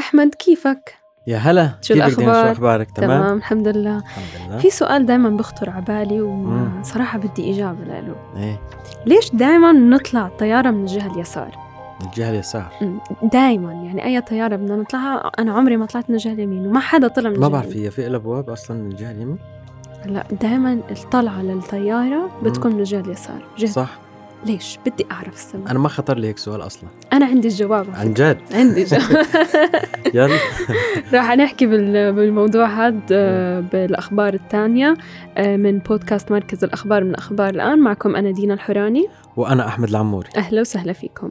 أحمد كيفك؟ يا هلا، شو كيفك دينا؟ شو الأخبار؟ أخبارك؟ تمام الحمد لله. الحمد لله. في سؤال دايما بخطر عبالي وصراحة بدي إجابة له. إيه؟ ليش دايما نطلع طيارة من الجهة اليسار؟ من الجهة اليسار؟ دايما يعني أي طيارة بدنا نطلعها، أنا عمري ما طلعت من الجهة اليمين وما حدا طلع من ما الجهة بعرف اليمين. في الأبواب أصلا من الجهة اليمين؟ لا، دايما الطلعة للطيارة بتكون من الجهة اليسار. صح. ليش؟ بدي أعرف السبب. أنا ما خطر لي هيك سؤال أصلا. أنا عندي الجواب. عن جد؟ عندي جواب. يلا راح نحكي بالموضوع هذا بالأخبار الثانية من بودكاست مركز الأخبار من أخبار الآن. معكم أنا دينا الحوراني وأنا أحمد العموري. أهلا وسهلا فيكم.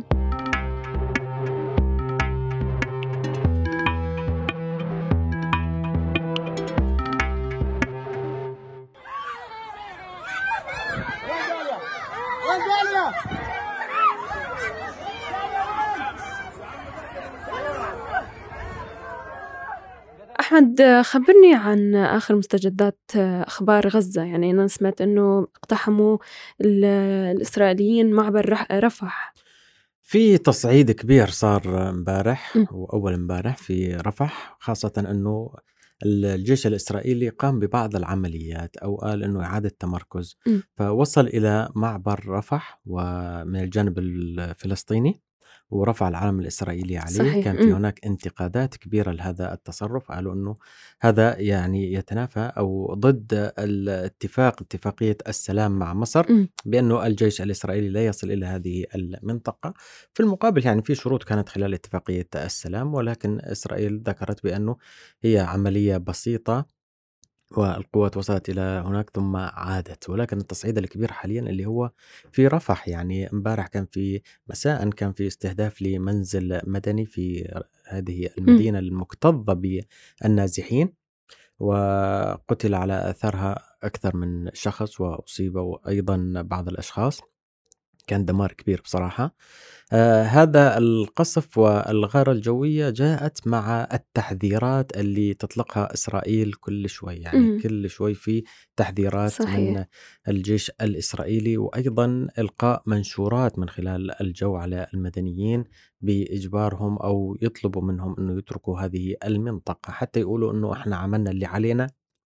أحمد، خبرني عن آخر مستجدات أخبار غزة. يعني أنا سمعت أنه اقتحموا الإسرائيليين معبر رفح. في تصعيد كبير صار امبارح وأول امبارح في رفح، خاصة أنه الجيش الإسرائيلي قام ببعض العمليات أو قال أنه إعادة تمركز، فوصل إلى معبر رفح ومن الجانب الفلسطيني ورفع العلم الإسرائيلي عليه. صحيح. كان في هناك انتقادات كبيرة لهذا التصرف، قالوا أنه هذا يعني يتنافى أو ضد اتفاقية السلام مع مصر، بأنه الجيش الإسرائيلي لا يصل إلى هذه المنطقة. في المقابل يعني في شروط كانت خلال اتفاقية السلام، ولكن إسرائيل ذكرت بأنه هي عملية بسيطة والقوات وصلت إلى هناك ثم عادت. ولكن التصعيد الكبير حاليا اللي هو في رفح. يعني امبارح كان في مساء كان في استهداف لمنزل مدني في هذه المدينة المكتظة بالنازحين، وقتل على أثرها أكثر من شخص وأصيب أيضا بعض الأشخاص. كان دمار كبير بصراحة. هذا القصف والغارة الجوية جاءت مع التحذيرات اللي تطلقها إسرائيل كل شوي. يعني كل شوي في تحذيرات صحيح. من الجيش الإسرائيلي، وأيضا إلقاء منشورات من خلال الجو على المدنيين بإجبارهم أو يطلبوا منهم أنه يتركوا هذه المنطقة، حتى يقولوا أنه إحنا عملنا اللي علينا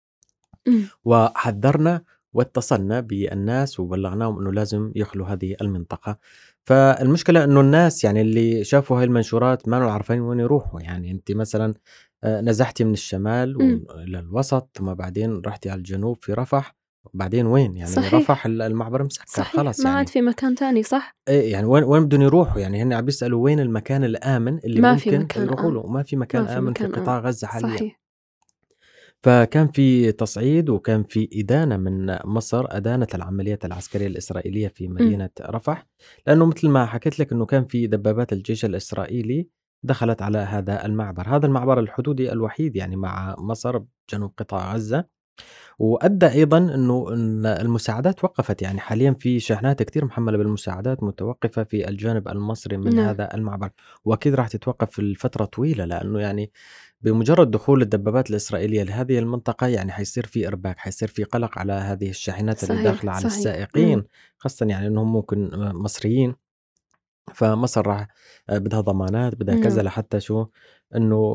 وحذرنا واتصلنا بالناس وبلغناهم أنه لازم يخلوا هذه المنطقة. فالمشكلة أنه الناس يعني اللي شافوا هاي المنشورات ما عارفين وين يروحوا. يعني أنت مثلا نزحتي من الشمال إلى الوسط، ثم بعدين رحتي على الجنوب في رفح، بعدين وين؟ يعني صحيح. رفح المعبر مسكر. صحيح. خلاص ما يعني عاد في مكان تاني. صح. إيه يعني وين بدهم يروحوا؟ يعني هن عم بيسألوا وين المكان الآمن اللي ما في ممكن مكان يروحوا له، وما في مكان آمن في قطاع غزة حاليا. صحيح. فكان في تصعيد وكان في إدانة من مصر، أدانت العمليات العسكرية الإسرائيلية في مدينة رفح، لأنه مثل ما حكيت لك أنه كان في دبابات الجيش الإسرائيلي دخلت على هذا المعبر. هذا المعبر الحدودي الوحيد يعني مع مصر بجنوب قطاع غزة، وأدى أيضا أنه المساعدات وقفت. يعني حاليا في شحنات كتير محملة بالمساعدات متوقفة في الجانب المصري من هذا المعبر، وأكيد راح تتوقف الفترة طويلة، لأنه يعني بمجرد دخول الدبابات الإسرائيلية لهذه المنطقة يعني حيصير في إرباك، حيصير في قلق على هذه الشاحنات اللي داخلة على السائقين، خاصة يعني أنهم ممكن مصريين. فمصر راح بدها ضمانات، بدها كذا لحتى شو انه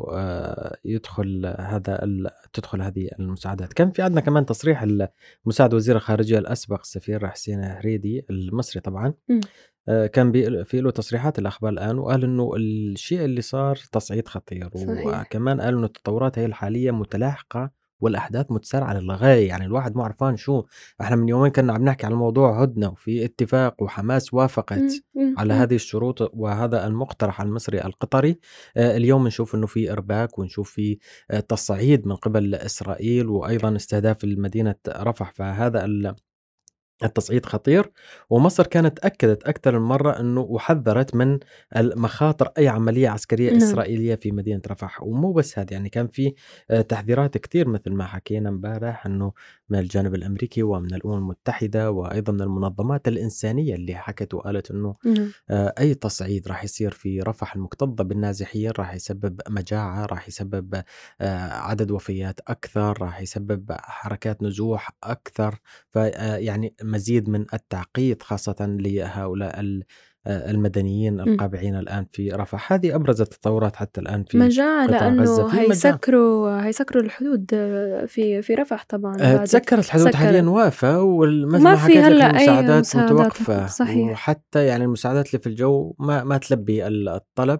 تدخل هذه المساعدات. كان في عندنا كمان تصريح المساعد وزير الخارجية الأسبق السفير حسين هريدي المصري طبعا، كان في له تصريحات الأخبار الآن، وقال إنه الشيء اللي صار تصعيد خطير. صحيح. وكمان قال إنه التطورات هي الحالية متلاحقة والأحداث متسارعة للغاية. يعني الواحد ما عرفان شو. إحنا من يومين كنا عم نحكي على موضوع هدنة وفي اتفاق وحماس وافقت على هذه الشروط وهذا المقترح المصري القطري. اليوم نشوف إنه في إرباك ونشوف في تصعيد من قبل إسرائيل وأيضا استهداف المدينة رفح. فهذا التصعيد خطير، ومصر كانت أكدت أكثر من مرة أنه وحذرت من المخاطر أي عملية عسكرية إسرائيلية في مدينة رفح. ومو بس هذا، يعني كان في تحذيرات كتير مثل ما حكينا امبارح أنه من الجانب الأمريكي ومن الأمم المتحدة وأيضا من المنظمات الإنسانية اللي حكت وقالت أنه أي تصعيد راح يصير في رفح المكتظة بالنازحين راح يسبب مجاعة، راح يسبب عدد وفيات أكثر، راح يسبب حركات نزوح أكثر. فيعني مزيد من التعقيد خاصة لهؤلاء المدنيين القابعين الآن في رفح. هذه أبرز التطورات حتى الآن في مجاعة، قطاع غزة. لأنه هيسكروا الحدود في رفح طبعا. تسكرت الحدود حاليا واقفة، ومثل ما ما في حكيت لك هلا المساعدات أي متوقفة، صحيح. وحتى يعني المساعدات اللي في الجو ما تلبي الطلب.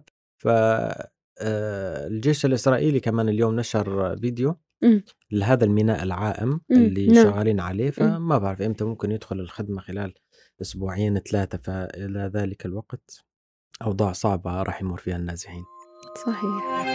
الجيش الإسرائيلي كمان اليوم نشر فيديو لهذا الميناء العائم اللي شغالين عليه، فما بعرف إمتى ممكن يدخل الخدمة، خلال 2-3. فإلى ذلك الوقت أوضاع صعبة راح يمر فيها النازحين. صحيح.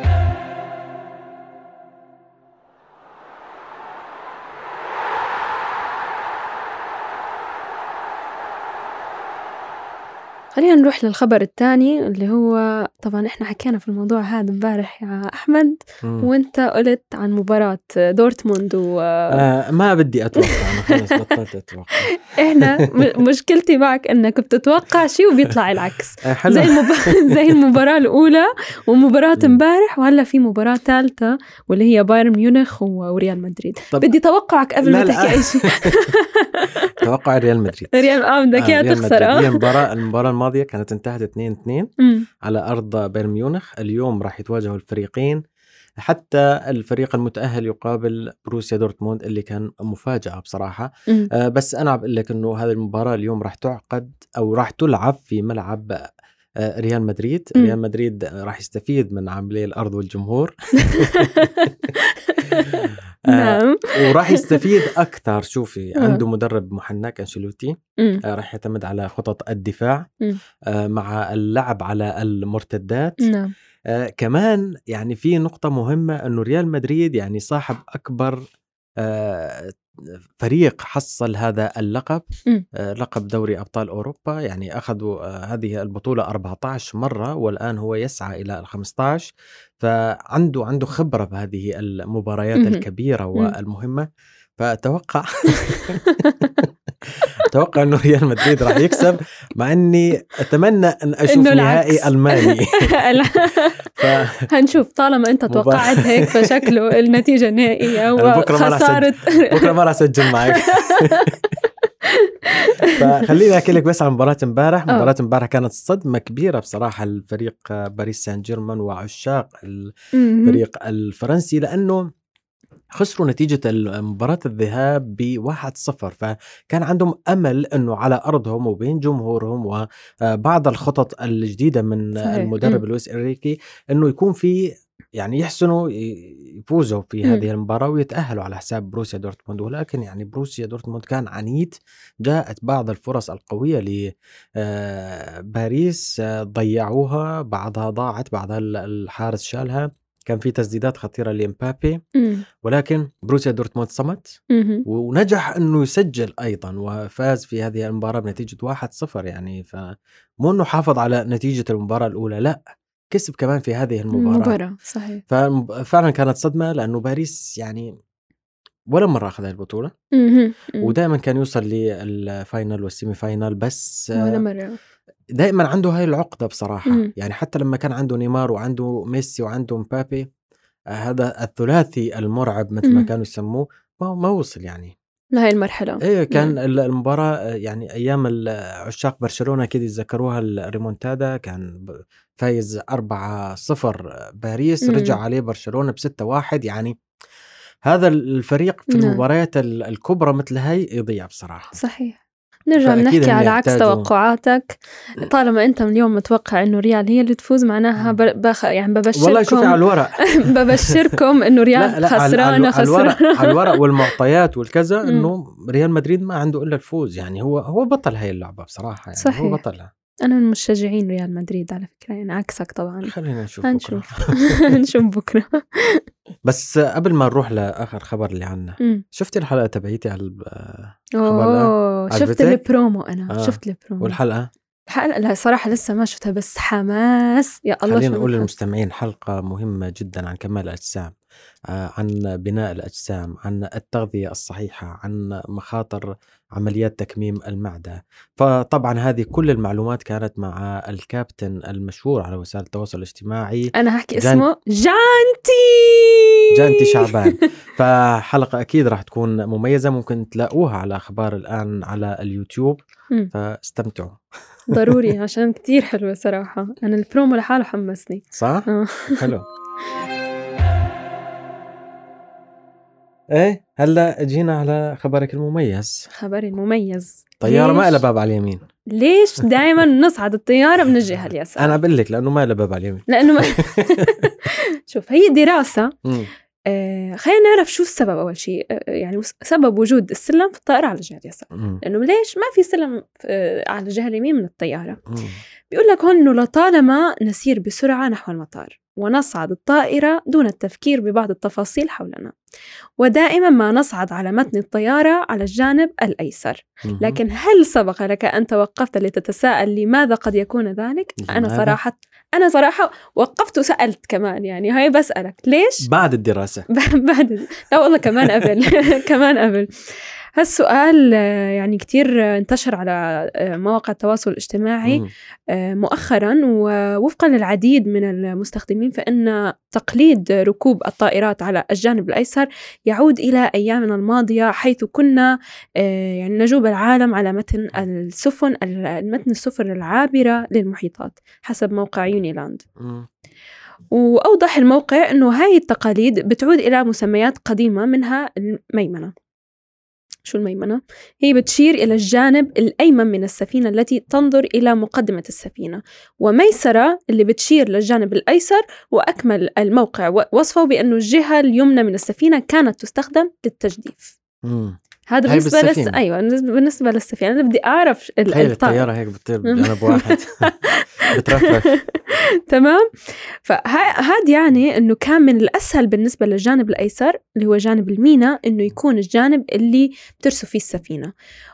خلينا نروح للخبر الثاني اللي هو طبعا احنا حكينا في الموضوع هذا امبارح يا أحمد، وانت قلت عن مباراة دورتموند ما بدي أتوقع، أنا خلص بطلت أتوقع. احنا مشكلتي معك انك بتتوقع شيء وبيطلع العكس. زي المباراة الأولى ومباراة امبارح، وهلا في مباراة ثالثة واللي هي بايرن ميونخ وريال مدريد. بدي توقعك قبل ما تحكي أي شيء. توقع ريال مدريد. بدك اياها تخسر. هي المباراة الماضية كانت انتهت 2-2 على أرض بايرن ميونخ. اليوم راح يتواجهوا الفريقين، حتى الفريق المتأهل يقابل بروسيا دورتموند اللي كان مفاجأة بصراحة. بس أنا بقول لك إنه هذه المباراة اليوم راح تعقد أو راح تلعب في ملعب ريال مدريد. ريال مدريد راح يستفيد من عملية الأرض والجمهور. نعم. وراح يستفيد أكثر. شوفي، عنده مدرب محنك أنشيلوتي، راح يعتمد على خطط الدفاع مع اللعب على المرتدات. نعم. كمان يعني في نقطة مهمة، أنه ريال مدريد يعني صاحب أكبر فريق حصل هذا اللقب، لقب دوري أبطال أوروبا. يعني أخذوا هذه البطولة 14 مرة، والآن هو يسعى إلى 15. فعنده خبرة بهذه المباريات الكبيرة والمهمة. فأتوقع أتوقع أنه ريال مدريد راح يكسب، مع أني أتمنى أن أشوف نهائي ألماني. هنشوف. طالما أنت توقعت هيك فشكله النتيجة نهائية وخسارة. بكرة ما راح أسجل معك. فخليني أحكي لك بس عن مباراة امبارح. مباراة امبارح كانت صدمة كبيرة بصراحة الفريق باريس سان جيرمان وعشاق الفريق الفرنسي، لأنه خسروا نتيجة مباراة الذهاب ب1-0. فكان عندهم أمل أنه على أرضهم وبين جمهورهم وبعض الخطط الجديدة من المدرب لويس إنريكي أنه يكون في يعني يحسنوا يفوزوا في هذه المباراة ويتأهلوا على حساب بروسيا دورتموند. ولكن يعني بروسيا دورتموند كان عنيد، جاءت بعض الفرص القوية لباريس ضيعوها، بعضها ضاعت، بعضها الحارس شالها. كان في تسديدات خطيرة لإمبابي، ولكن بروسيا دورتموند صمت ونجح أنه يسجل أيضا، وفاز في هذه المباراة بنتيجة 1-0. يعني فمو أنه حافظ على نتيجة المباراة الأولى، لا، كسب كمان في هذه المباراة. صحيح. ففعلا كانت صدمة، لأنه باريس يعني ولا مرة أخذ البطولة، ودائما كان يوصل للفاينل والسيمي فاينل، بس ولا مرة دائما عنده هاي العقدة بصراحة. يعني حتى لما كان عنده نيمار وعنده ميسي وعنده مبابي، هذا الثلاثي المرعب مثل ما كانوا يسموه، ما وصل يعني لهي المرحلة. إيه، كان المباراة يعني أيام عشاق برشلونة كده يتذكروها، الريمونتادا، كان فايز 4-0 باريس، رجع عليه برشلونة ب6-1. يعني هذا الفريق في المباريات الكبرى مثل هاي يضيع بصراحة. صحيح. نرجع نحكي على عكس توقعاتك. طالما أنت اليوم متوقع إنه ريال هي اللي تفوز، معناها يعني ببشركم، والله شوفي على الورق ببشركم إنه ريال خسرانة. على الورق والمعطيات والكذا، إنه ريال مدريد ما عنده إلا الفوز. يعني هو بطل هاي اللعبة بصراحة. يعني صحيح. هو بطلها. أنا من مشجعين ريال مدريد على فكرة، يعني عكسك طبعا. خلينا نشوف نشوف بكرة. بس قبل ما نروح لآخر خبر اللي عنا، شفتي الحلقة تبعيتي على الخبر؟ شفت البرومو. أنا شفت البرومو. والحلقة لا صراحة لسه ما شفتها، بس حماس يا الله. خلينا نقول للمستمعين حلقة مهمة جدا عن كمال الأجسام، عن بناء الأجسام، عن التغذية الصحيحة، عن مخاطر عمليات تكميم المعدة. فطبعا هذه كل المعلومات كانت مع الكابتن المشهور على وسائل التواصل الاجتماعي، أنا هحكي اسمه جانتي شعبان. فحلقة أكيد راح تكون مميزة، ممكن تلاقوها على أخبار الآن على اليوتيوب، فاستمتعوا. ضروري عشان كتير حلوة صراحة. أنا البرومو لحاله حمسني. صح؟ حلو. ايه هلا جينا على خبرك المميز. خبري المميز، طيارة ما لها باب على اليمين. ليش دائما نصعد الطيارة من الجهة اليسار؟ أنا بقول لك لأنه ما لها باب على اليمين. لأنه ما شوف، هي دراسة خلينا نعرف شو السبب. أول شيء يعني سبب وجود السلم في الطائرة على الجهة اليسار. لأنه ليش ما في سلم على الجهة اليمين من الطيارة؟ بيقول لك هون إنه لطالما نسير بسرعة نحو المطار ونصعد الطائرة دون التفكير ببعض التفاصيل حولنا، ودائما ما نصعد على متن الطيارة على الجانب الأيسر. لكن هل سبق لك أن توقفت لتتساءل لماذا قد يكون ذلك؟ أنا صراحة وقفت وسألت كمان، يعني هاي بسألك ليش؟ بعد الدراسة لا والله كمان قبل هالسؤال يعني كتير انتشر على مواقع التواصل الاجتماعي مؤخرا، ووفقا للعديد من المستخدمين فإن تقليد ركوب الطائرات على الجانب الأيسر يعود إلى أيامنا الماضية، حيث كنا يعني نجوب العالم على متن السفن العابرة للمحيطات حسب موقع يونيلاند. وأوضح الموقع أنه هاي التقاليد بتعود إلى مسميات قديمة، منها الميمنة. شو الميمنة؟ هي بتشير إلى الجانب الأيمن من السفينة التي تنظر إلى مقدمة السفينة، وميسرة اللي بتشير للجانب الأيسر. وأكمل الموقع وصفه بأنه الجهة اليمنى من السفينة كانت تستخدم للتجديف. هذا بالنسبة أيوة بالنسبة للسفينة. أنا بدي أعرف الطيارة هيك بتطير بجانب واحد بترفرف. تمام. فهذا يعني إنه كان من الأسهل بالنسبة للجانب الأيسر اللي هو جانب الميناء إنه يكون الجانب اللي بترسو فيه السفينة،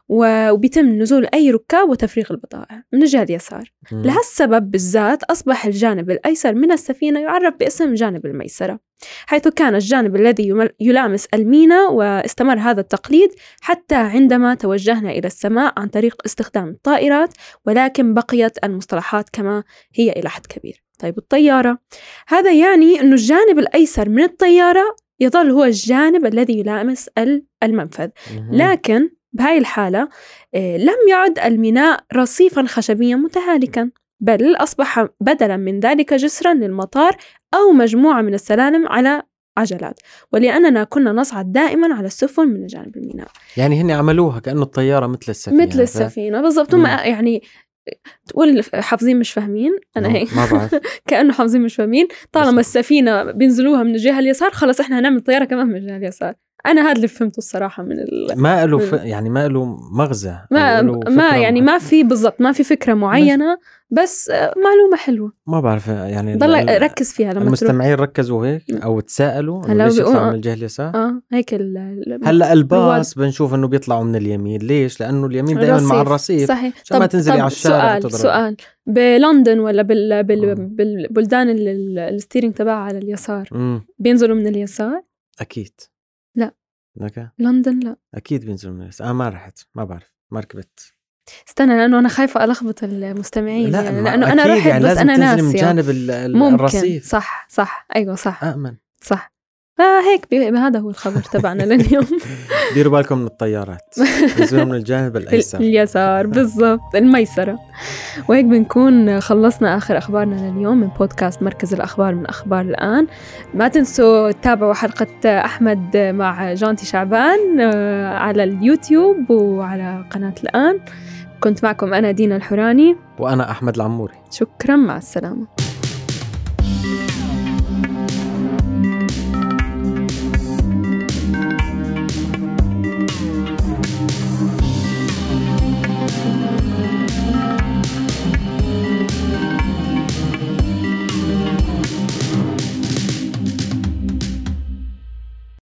وبيتم نزول أي ركاب وتفريغ البضائع من الجهة اليسار. لهالسبب بالذات أصبح الجانب الأيسر من السفينة يعرف باسم جانب الميسرة، حيث كان الجانب الذي يلامس الميناء. واستمر هذا التقليد حتى عندما توجهنا إلى السماء عن طريق استخدام الطائرات، ولكن بقيت المصطلحات كما هي إلى حد كبير. طيب الطيارة، هذا يعني أنه الجانب الأيسر من الطيارة يظل هو الجانب الذي يلامس المنفذ، لكن بهاي الحالة لم يعد الميناء رصيفا خشبيا متهالكا، بل أصبح بدلا من ذلك جسرا للمطار أو مجموعة من السلالم على عجلات، ولأننا كنا نصعد دائما على السفن من جانب الميناء. يعني هن عملوها كأنه الطيارة مثل السفينة بالضبط. هم يعني تقول حافظين مش فاهمين، أنا هيك ما بعرف كأنه حافظين مش فاهمين. طالما السفينة بينزلوها من الجهة اليسار خلص إحنا هنعمل طيارة كمان من الجهة اليسار. أنا هذا اللي فهمته الصراحة من ما له يعني ما له مغزى، ما يعني ما في بالضبط، ما في فكرة معينة، بس معلومة حلوة. ما بعرف يعني ضل ركز فيها لما المستمعين ركزوا هيك أو تساءلوا ليش يطلعوا من الجهة اليسار. هيك هلا الباص بنشوف إنه بيطلعوا من اليمين. ليش؟ لأنه اليمين دائما مع الرصيف. صحيح. عشان ما تنزلي على الشارع. سؤال بلندن ولا بالبلدان الستيرينج تبعها على اليسار بينزلوا من اليسار؟ أكيد لا. لندن لا أكيد بينزلوا من اليسار. ما رحت، ما بعرف، ما ركبت. استنى لأنه أنا خايفة ألخبط المستمعين. لا يعني لأنه أنا رحت يعني بس أنا ناسية من جانب الرصيف. صح أيوة صح أأمن صح. فهيك هذا هو الخبر تبعنا لليوم. ديروا بالكم من الطيارات، نزلوا من الجانب الأيسر اليسار بالضبط، الميسرة. وهيك بنكون خلصنا آخر أخبارنا لليوم من بودكاست مركز الأخبار من أخبار الآن. ما تنسوا تتابعوا حلقة أحمد مع جانتي شعبان على اليوتيوب وعلى قناة الآن. كنت معكم أنا دينا الحوراني وأنا أحمد العموري. شكرا، مع السلامة.